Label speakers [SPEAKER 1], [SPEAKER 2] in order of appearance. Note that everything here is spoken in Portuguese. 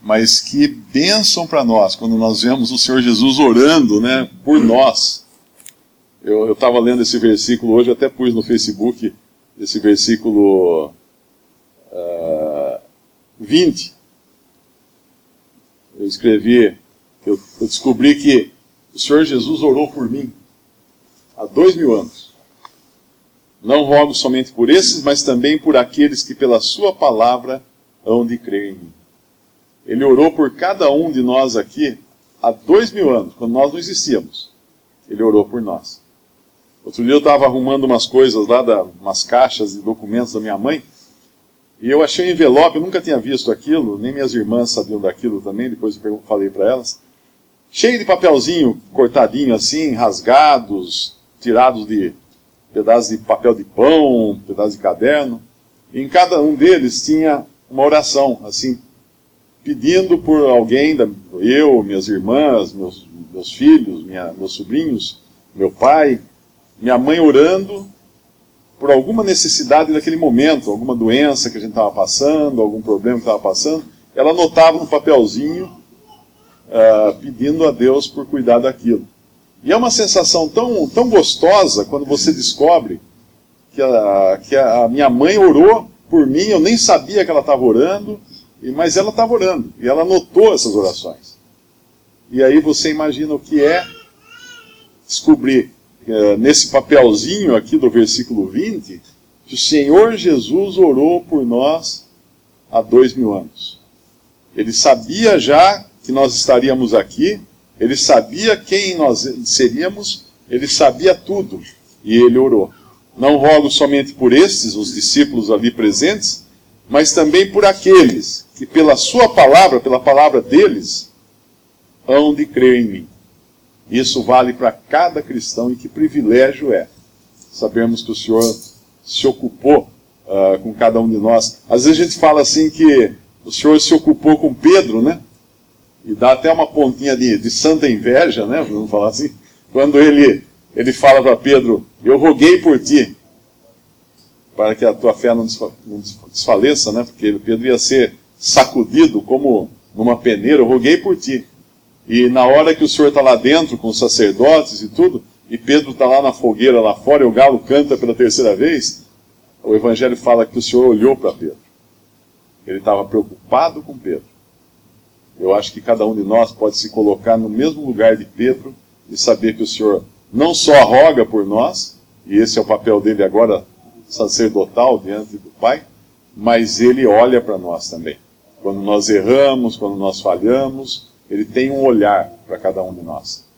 [SPEAKER 1] Mas que bênção para nós, quando nós vemos o Senhor Jesus orando, né, por nós. Eu estava lendo esse versículo hoje, até pus no Facebook, esse versículo 20. Eu escrevi, eu descobri que o Senhor Jesus orou por mim há 2000 anos. Não rogo somente por esses, mas também por aqueles que pela sua palavra hão de crer em mim. Ele orou por cada um de nós aqui há 2000 anos, quando nós não existíamos. Ele orou por nós. Outro dia eu estava arrumando umas coisas lá, umas caixas de documentos da minha mãe, e eu achei um envelope, eu nunca tinha visto aquilo, nem minhas irmãs sabiam daquilo também, depois eu falei para elas, cheio de papelzinho cortadinho assim, rasgados, tirados de pedaços de papel de pão, pedaços de caderno, e em cada um deles tinha uma oração, assim, pedindo por alguém, eu, minhas irmãs, meus filhos, meus sobrinhos, meu pai, minha mãe orando por alguma necessidade daquele momento, alguma doença que a gente estava passando, algum problema que estava passando, ela anotava no papelzinho, pedindo a Deus por cuidar daquilo. E é uma sensação tão gostosa quando você descobre que a minha mãe orou por mim, eu nem sabia que ela estava orando, mas ela estava orando, e ela anotou essas orações. E aí você imagina o que é descobrir, nesse papelzinho aqui do versículo 20, que o Senhor Jesus orou por nós há 2000 anos. Ele sabia já que nós estaríamos aqui, ele sabia quem nós seríamos, ele sabia tudo, e ele orou. Não rogo somente por estes, os discípulos ali presentes, mas também por aqueles que pela sua palavra, pela palavra deles, hão de crer em mim. Isso vale para cada cristão, e que privilégio é sabermos que o Senhor se ocupou com cada um de nós. Às vezes a gente fala assim que o Senhor se ocupou com Pedro, né? E dá até uma pontinha de santa inveja, né? Vamos falar assim. Quando ele fala para Pedro, eu roguei por ti, para que a tua fé não desfaleça, né? Porque Pedro ia ser sacudido como numa peneira, eu roguei por ti. E na hora que o Senhor está lá dentro com os sacerdotes e tudo, e Pedro está lá na fogueira lá fora, e o galo canta pela terceira vez, o Evangelho fala que o Senhor olhou para Pedro. Ele estava preocupado com Pedro. Eu acho que cada um de nós pode se colocar no mesmo lugar de Pedro e saber que o Senhor não só roga por nós, e esse é o papel dele agora sacerdotal diante do Pai, mas ele olha para nós também. Quando nós erramos, quando nós falhamos, ele tem um olhar para cada um de nós.